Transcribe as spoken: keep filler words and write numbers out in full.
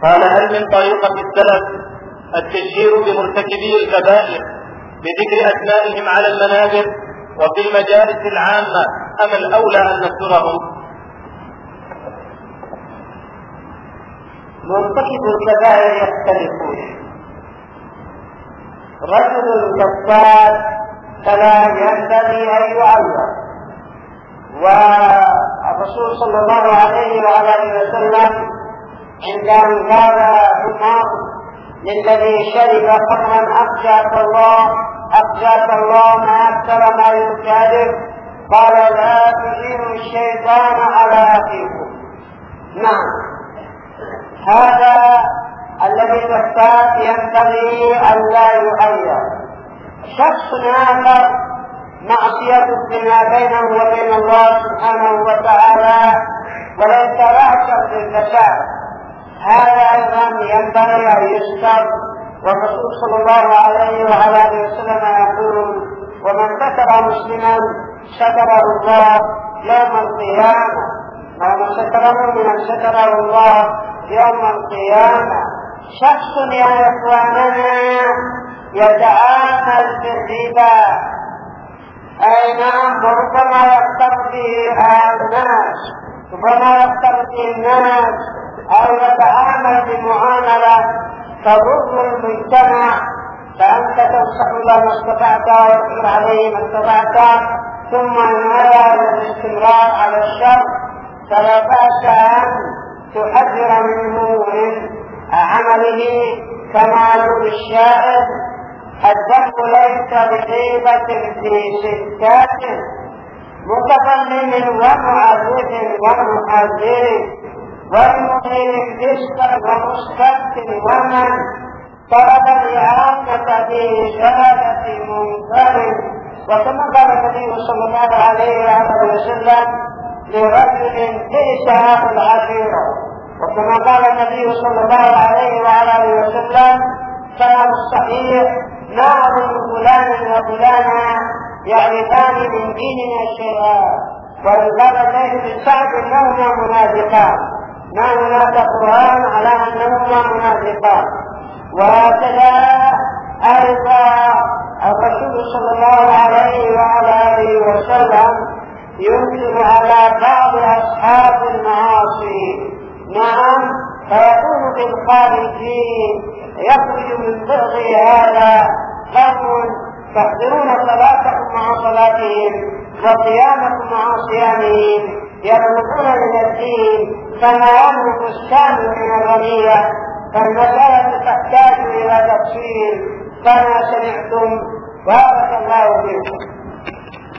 قال: هل من طريقة السلف التشهير بمرتكبي الكبائر بذكر أسمائهم على المنابر وفي المجالس العامة، أم الأولى أن نذكرهم؟ مرتكب الكبائر يختلفون. رجل كفار فلا ينبغي أن يعذر، والرسول صلى الله عليه وعلى وسلم عندما قال عمر للذي شرب خمرا أخشاك الله أخشاك الله ما أكثر ما يكاذب، قال: لا تعينوا الشيطان على أخيكم. نعم، هذا الذي تختار ينبغي أن لا يغير. شخص آخر معصية فيما بينه وبين الله سبحانه وتعالى وليس رأسا للفساد، هذا أيضا ينبغي أن يستر. والرسول صلى الله عليه وعلى وسلم يقول: ومن ستر مسلما ستره الله يوم القيامة، ومن ستر مؤمنا ستره الله يوم القيامة. شخص يا إخواننا يتعامل بالربا، أي نعم، ربما يقتضي الناس، ربما يقتضي الناس أو يتعامل بمعاملة تضر المجتمع، فأنت تنصح له ما استطعت ويقدر عليه ما استطعت، ثم ينادى للاستمرار على الشر، فلا بأس أن تحذر منه ومن عمله. كما يقول الشاعر: الذنب ليس بغيبة في ستات متظلم ومعرف ومحذر ومغير فسق ومستكثر ومن طلب الإعانة في شهادة منكر. وكما قال النبي صلى الله عليه وسلم لرجل: بئس هذا العشيرة. وكما قال النبي صلى الله عليه وعلى وسلم: كلام الصحيح: نار فلان وفلانا يعرفان من ديننا شيئا. وإن قال زيد بن سعد: انهما منافقان، ما هناك قرآن على انهما منافقان. وهكذا أيضا الرسول صلى الله عليه وعلى وسلم ينكر على بعض أصحاب المعاصي. نعم، فيكون بالخارجين يخرج من بغض هذا قوم تحضرون صلاتكم مع صلاتهم وصيامكم مع صيامهم، يبلغون من الدين كما يبلغ الشام من الرمية. فالمسألة تحتاج إلى تفصيل كما سمعتم. بارك الله فيكم.